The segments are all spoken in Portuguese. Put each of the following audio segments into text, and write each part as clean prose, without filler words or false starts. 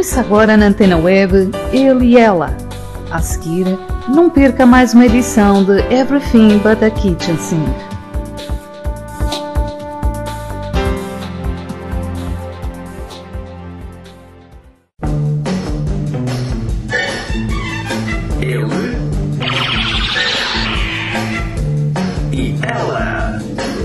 Ouça agora na Antena Web Ele e Ela. A seguir, não perca mais uma edição de Everything But a Kitchen Sink. Ele e Ela.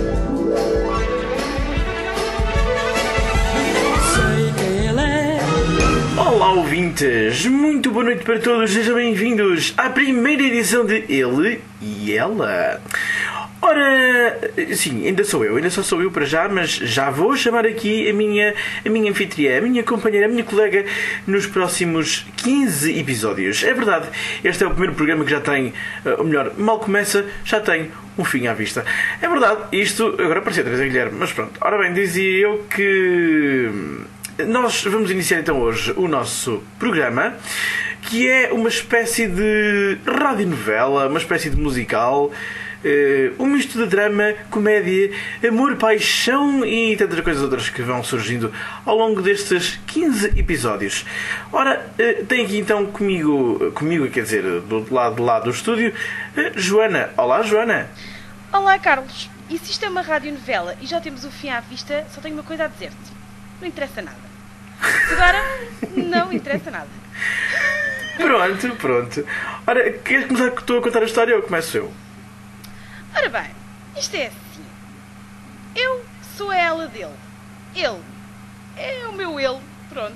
Sei que ele é. Olá, ouvintes! Muito boa noite para todos, sejam bem-vindos à primeira edição de Ele e Ela. Ora, sim, ainda só sou eu para já, mas já vou chamar aqui a minha anfitriã, a minha companheira, a minha colega nos próximos 15 episódios. É verdade, este é o primeiro programa que já tem, ou melhor, mal começa, já tem um fim à vista. É verdade, isto agora parecia Teresa Guilherme, mas pronto. Ora bem, dizia eu que nós vamos iniciar então hoje o nosso programa, que é uma espécie de radionovela, uma espécie de musical, um misto de drama, comédia, amor, paixão e tantas coisas outras que vão surgindo ao longo destes 15 episódios. Ora, tenho aqui então comigo, quer dizer, do outro lado lá do estúdio, Joana. Olá, Joana. Olá, Carlos. E se isto é uma radionovela e já temos o fim à vista, só tenho uma coisa a dizer-te. Não interessa nada. Agora, não interessa nada. Pronto. Ora, queres começar que estou a contar a história ou começo eu? Ora bem, isto é assim. Eu sou a ela dele. Ele é o meu ele. Pronto.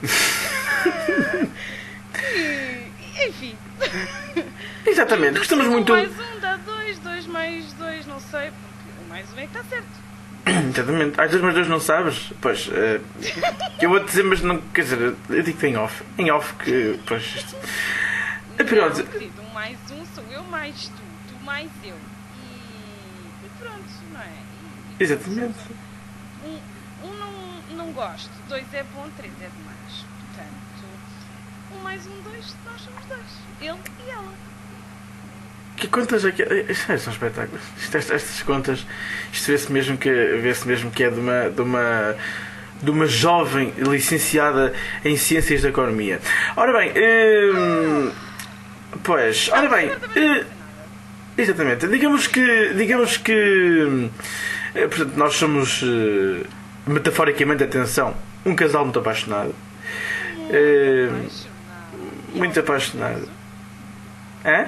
Enfim. Exatamente, gostamos muito. 1 mais 1 dá 2, 2 mais 2 não sei, porque 1 mais 1 é que está certo. Exatamente. Às 2 mais 2 não sabes? Pois, eu vou-te dizer, mas não, quer dizer, eu digo-te em off. Em off que, pois, isto... Pronto. Não, querido, 1 mais 1 sou eu mais tu mais eu. E pronto, não é? Exatamente. 1 não gosto, 2 é bom, 3 é demais. Portanto, 1 mais 1, 2, nós somos 2. Ele e ela. Que contas é que... Isto é só um espetáculo. Estas contas, isto vê-se mesmo que é de uma jovem licenciada em Ciências da Economia. Ora bem, pois, ora bem, exatamente, digamos que portanto, nós somos, metaforicamente, atenção, um casal muito apaixonado. Muito apaixonado. Hã?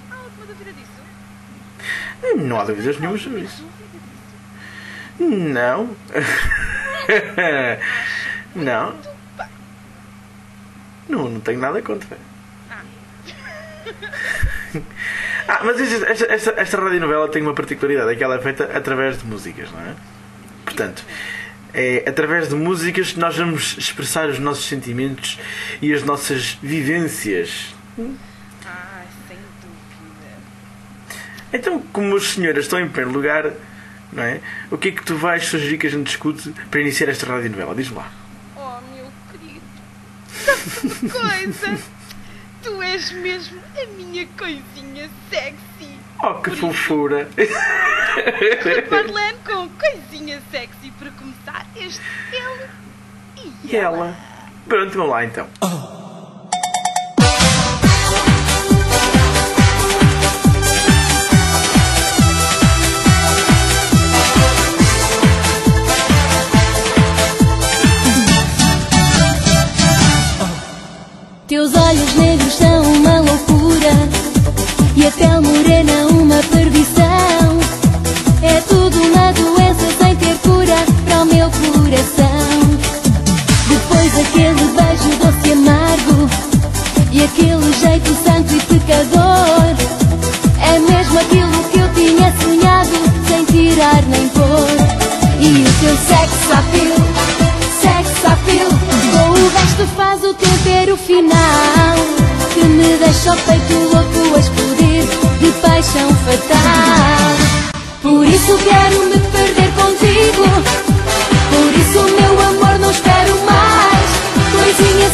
Não há dúvidas nenhuma sobre isso. Não. Não tenho nada contra. Mas esta radionovela tem uma particularidade, é que ela é feita através de músicas, não é? Portanto, é através de músicas que nós vamos expressar os nossos sentimentos e as nossas vivências. Sem dúvida. Então, como as senhoras estão em primeiro lugar, não é? O que é que tu vais sugerir que a gente discute para iniciar esta radionovela? Diz-me lá. Oh, meu querido. Sabe uma coisa? Tu és mesmo a minha coisinha sexy. Oh, que fofura! Parlando com coisinha sexy para começar este ele e ela. Pronto, vamos lá então. Teus olhos negros são uma loucura e a pele morena uma perdição. É tudo uma doença sem ter cura para o meu coração. Depois aquele beijo doce e amargo e aquele jeito santo e pecador, é mesmo aquilo que eu tinha sonhado sem tirar nem pôr. E o teu sex appeal, com o resto faz o tempero final, que me deixa o peito louco a explodir de paixão fatal. Por isso quero me perder contigo, por isso meu amor não espero mais. Coisinha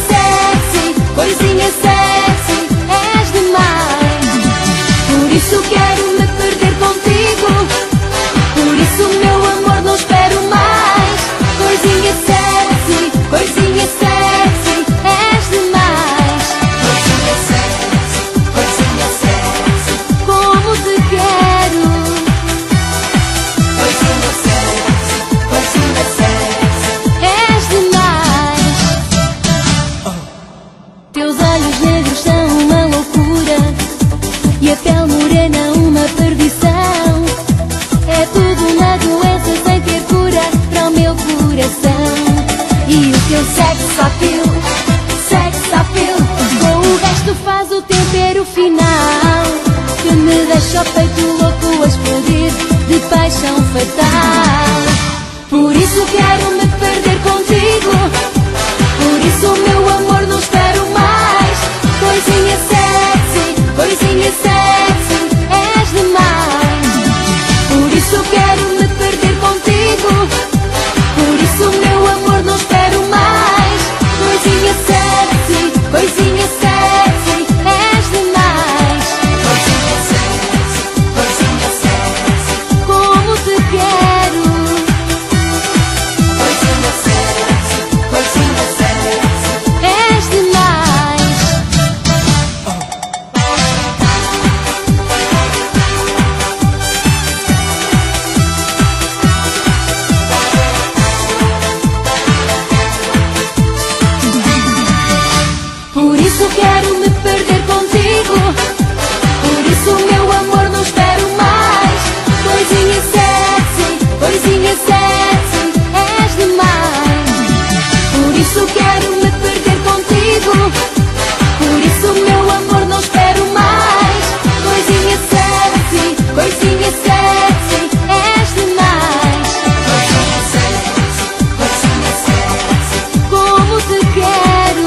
sexy, és demais. Por isso quero me perder contigo, por isso meu amor não espero mais. Coisinha sexy, és demais. coração. E o teu sex appeal com o resto faz o tempero final, que me deixa o peito louco a explodir de paixão fatal. Por isso quero me perder contigo, por isso meu amor não espero mais. Coisinha sexy, és demais. Por isso quero me perder contigo, por isso meu amor não espero mais. Coisinha sexy, és demais. Coisinha sexy, como te quero. Coisinha sexy, és demais. Por isso quero me perder contigo, por isso meu amor não espero mais. Coisinha sexy, és demais. Por isso quero me perder contigo, por isso meu amor não espero mais. Coisinha sexy, és demais. Coisinha sexy, como te quero.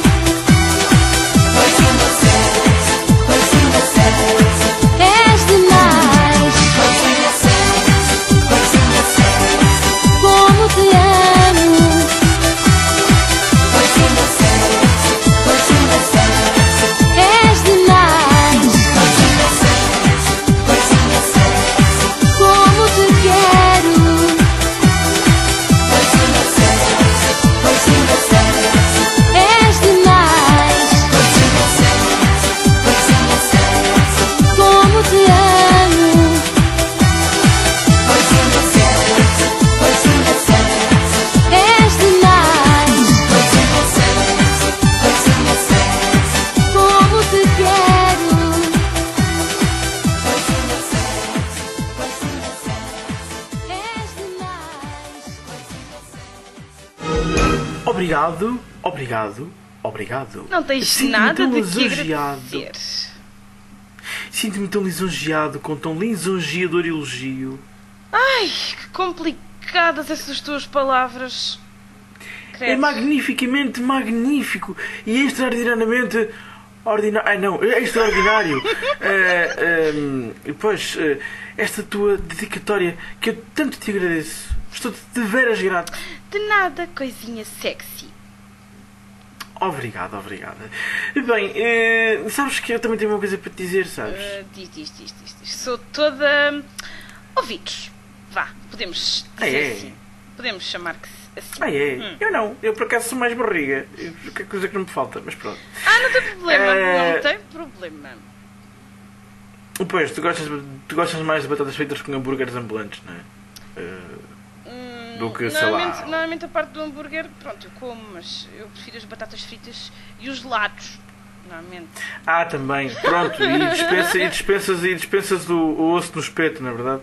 Coisinha sexy, és demais. Coisinha sexy, como te amo. Coisinha sexy, és demais. Coisinha sexy, como te quero. Coisinha sexy, és demais. Coisinha sexy, como te amo. Coisinha sexy, és demais. Coisinha sexy, como te quero. Coisinha sexy, és demais. Obrigado. Não tens Sinto-me nada tão de que lisonjeado. agradecer. Sinto-me tão lisonjeado, com tão lisonjeador elogio. Ai, que complicadas essas tuas palavras. É Credo. magnificamente magnífico e extraordinariamente extraordinário. Esta tua dedicatória que eu tanto te agradeço. Estou de veras grato. De nada, coisinha sexy. Obrigado. Bem, sabes que eu também tenho uma coisa para te dizer, sabes? Diz. Sou toda ouvidos. Vá, podemos dizer É. assim. Podemos chamar que assim. Eu não. Eu por acaso sou mais barriga. Que é coisa que não me falta, mas pronto. Não tem problema. Não tem problema. Pois, tu gostas mais de batatas fritas com hambúrgueres ambulantes, não é? Do que, sei lá... Normalmente a parte do hambúrguer, pronto, eu como, mas eu prefiro as batatas fritas e os gelados. Normalmente. Também. Pronto. E dispensas o osso no espeto, não é verdade?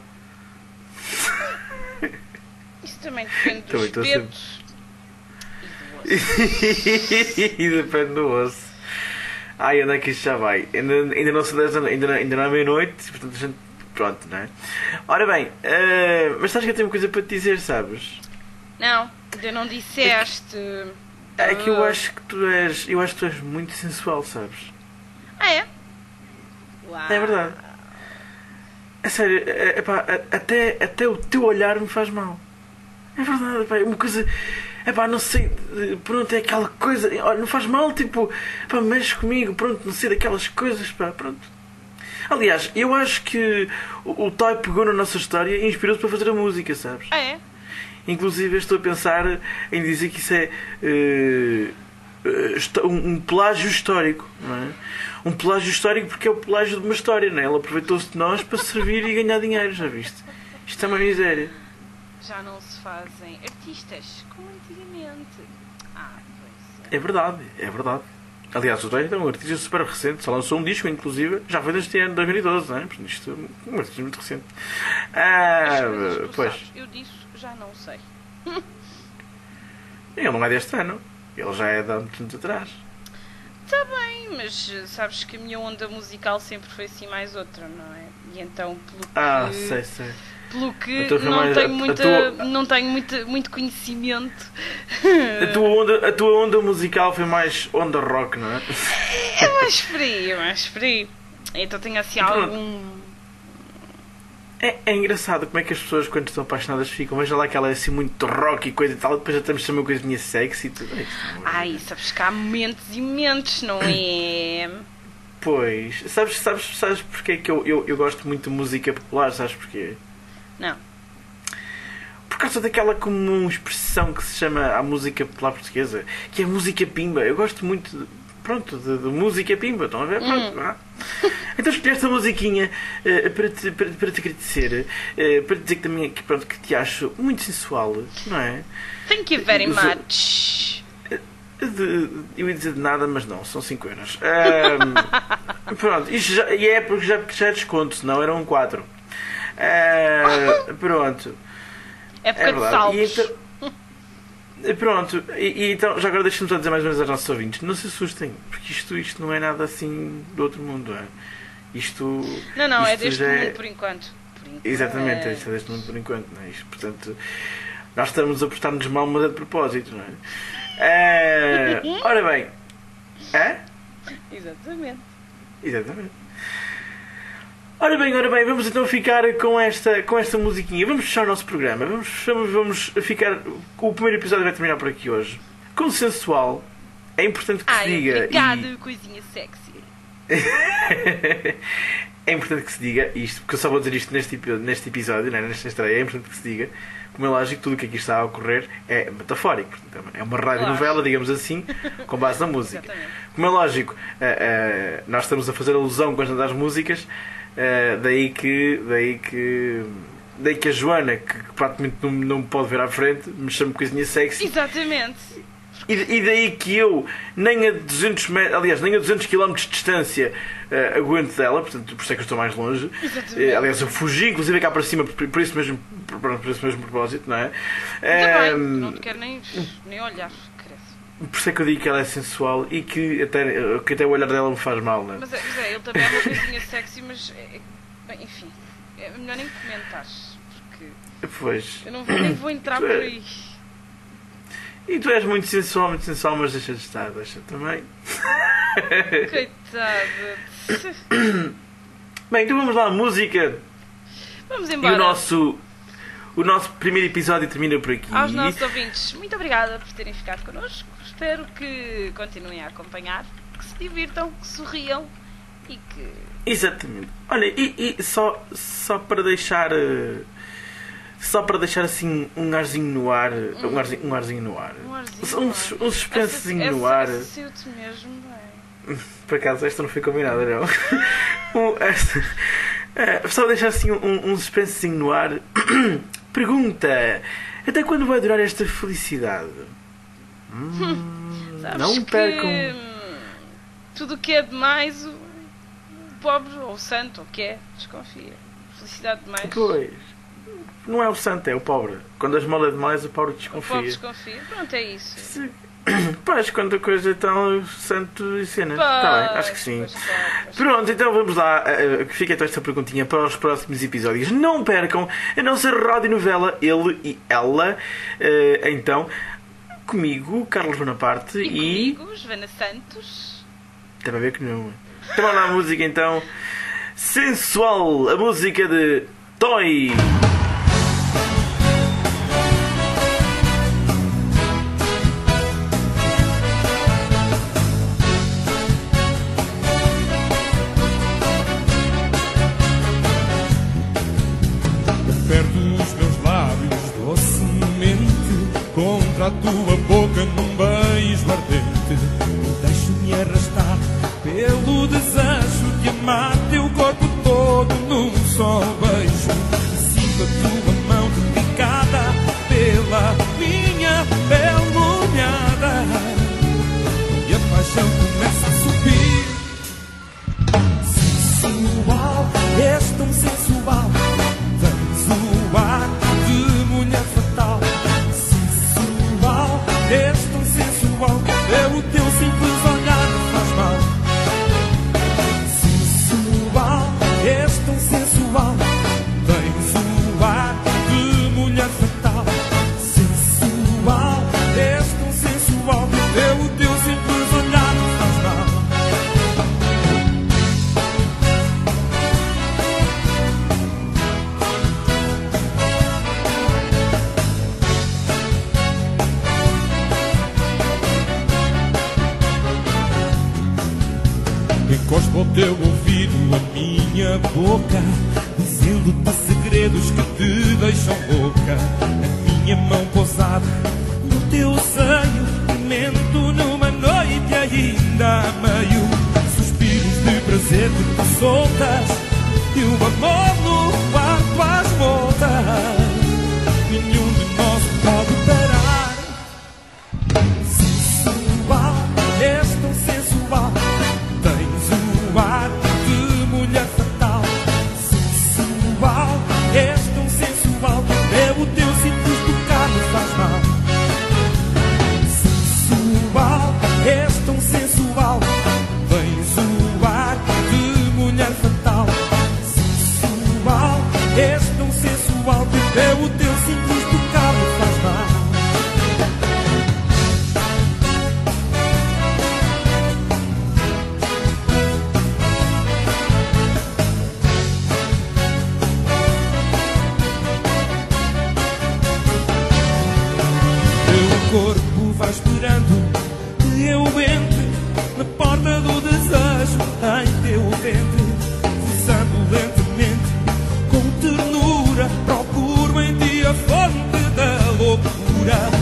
Isso também depende do Estou espeto e do osso. E depende do osso. Onde é que isto já vai? Ainda não são 10 da noite, ainda não é meia-noite, portanto a gente... Pronto, não é? Ora bem, mas sabes que eu tenho uma coisa para te dizer, sabes? Não, ainda não disseste. É que eu acho que tu és muito sensual, sabes? É? Uau. É verdade. É sério, até o teu olhar me faz mal. É verdade, pá, é uma coisa... não sei, pronto, é aquela coisa... Olha, não faz mal, tipo... mexe comigo, pronto, não sei, daquelas coisas, pronto. Aliás, eu acho que o Toy pegou na nossa história e inspirou-se para fazer a música, sabes? É? Inclusive, eu estou a pensar em dizer que isso é um plágio histórico, não é? Um plágio histórico porque é o plágio de uma história, não é? Ele aproveitou-se de nós para servir e ganhar dinheiro, já viste? Isto é uma miséria. Já não se fazem artistas como antigamente. Pois É verdade. Aliás, o Toy é um artista super recente, só lançou um disco, inclusive, já foi deste ano, 2012, não é? Portanto, isto é um artista muito recente. As coisas que tu Pois. sabes, eu disso já não sei. Ele não é deste ano. Ele já é de há muito tempo atrás. Está bem, mas sabes que a minha onda musical sempre foi assim mais outra, não é? E então, Sei. pelo que Então foi não mais tenho, não tenho muito conhecimento. A tua onda musical foi mais onda rock, não é? É mais frio. Então tenho assim algum... É engraçado como é que as pessoas, quando estão apaixonadas, ficam. Veja lá que ela é assim muito rock e coisa e tal, e depois já estamos a chamar uma coisinha sexy e tudo isso. Ai, sabes que há momentos e momentos, não é? Pois, sabes porque é que eu gosto muito de música popular? Sabes porquê? Não. Por causa daquela comum expressão que se chama a música popular portuguesa, que é música pimba. Eu gosto muito de música pimba, estão a ver? Pronto, então escolhi esta musiquinha para te agradecer, para te dizer que também que te acho muito sensual, não é? Thank you very much. Eu ia dizer de nada, mas não, são 5 euros. Pronto, isto é porque já é desconto, senão eram 4. Pronto. Época de salvos. Pronto, e então, já agora deixa-me só dizer mais ou menos aos nossos ouvintes: não se assustem, porque isto não é nada assim do outro mundo, é? Não, é deste mundo por enquanto. Exatamente, é deste mundo por enquanto, não é? Isto, portanto, nós estamos a portar-nos mal, mas é de propósito, não é? Ora bem, Exatamente. Ora bem, vamos então ficar com esta musiquinha. Vamos fechar o nosso programa. Vamos ficar. O primeiro episódio vai terminar por aqui hoje. Consensual. É importante que se diga. Obrigado, coisinha sexy. É importante que se diga isto, porque eu só vou dizer isto neste episódio, né, nesta estreia. É importante que se diga. Como é lógico, tudo o que aqui está a ocorrer é metafórico. Portanto, é uma radionovela, digamos assim, com base na música. Exatamente. Como é lógico, nós estamos a fazer alusão com as das músicas. Daí que a Joana, que praticamente não me pode ver à frente, me chama coisinha sexy. Exatamente. E daí que eu nem a 200 metros, aliás, nem a 200 km de distância aguento dela, portanto, por isso é que eu estou mais longe. Aliás, eu fugi, inclusive, cá para cima por esse mesmo propósito, não é? Ainda bem, não te quero nem olhar. Por isso é que eu digo que ela é sensual e que até o olhar dela me faz mal, não é? Mas ele também é uma coisinha sexy, mas bem, enfim, é melhor nem comentares, porque pois. eu nem vou entrar por aí. E tu és muito sensual, mas deixa de estar, também. Coitada. Bem, então vamos lá, música. Vamos embora. E o nosso primeiro episódio termina por aqui. Aos nossos ouvintes, muito obrigada por terem ficado connosco. Espero que continuem a acompanhar, que se divirtam, que sorriam e que... Exatamente. Olha, e só para deixar... Só para deixar assim um arzinho no ar. Um arzinho no ar. Um suspensezinho no ar. Assistiu-te mesmo bem. Por acaso esta não foi combinada, não. Só deixar assim um suspensezinho no ar. Pergunta: até quando vai durar esta felicidade? Não percam. Tudo o que é demais, o pobre ou o santo, ou o que é, desconfia. Felicidade demais. Pois. Não é o santo, é o pobre. Quando as mal é demais, o pobre desconfia. O pobre desconfia. Pronto, é isso. Pois, quando a coisa está o santo e cena. Está bem, acho que sim. Pronto, então vamos lá. Fica então esta perguntinha para os próximos episódios. Não percam a nossa radionovela Ele e Ela. Então, comigo, Carlos Bonaparte e comigo, Joana Santos. Está a ver que não. Então vamos lá a música então. Sensual, a música de Toy. Contra a tua boca num beijo ardente, deixo-me arrastar pelo desejo de amar teu corpo todo num só beijo. Sinto a tua mão delicada pela minha pele molhada e a paixão começa a subir. Sensual, és tão sensual, tens o ar de mulher fatal. ao teu ouvido a minha boca, dizendo-te segredos que te deixam louca. A minha mão pousada no teu seio, mento numa noite ainda a meio. Suspiros de prazer que te soltas, e o amor no quarto às voltas. Nenhum de nós pode parar. Sensual, és tão sensual, tens o ar de mulher fatal. Sensual, és tão sensual, é o teu simples tocar me faz mal. Sensual, és tão sensual, tens o ar de mulher fatal. Sensual, és tão sensual, é o teu simples tocar me faz mal. Teu corpo vai esperando que eu entre na porta do desejo em teu ventre, forçando lentamente com ternura, procuro em ti a fonte da loucura.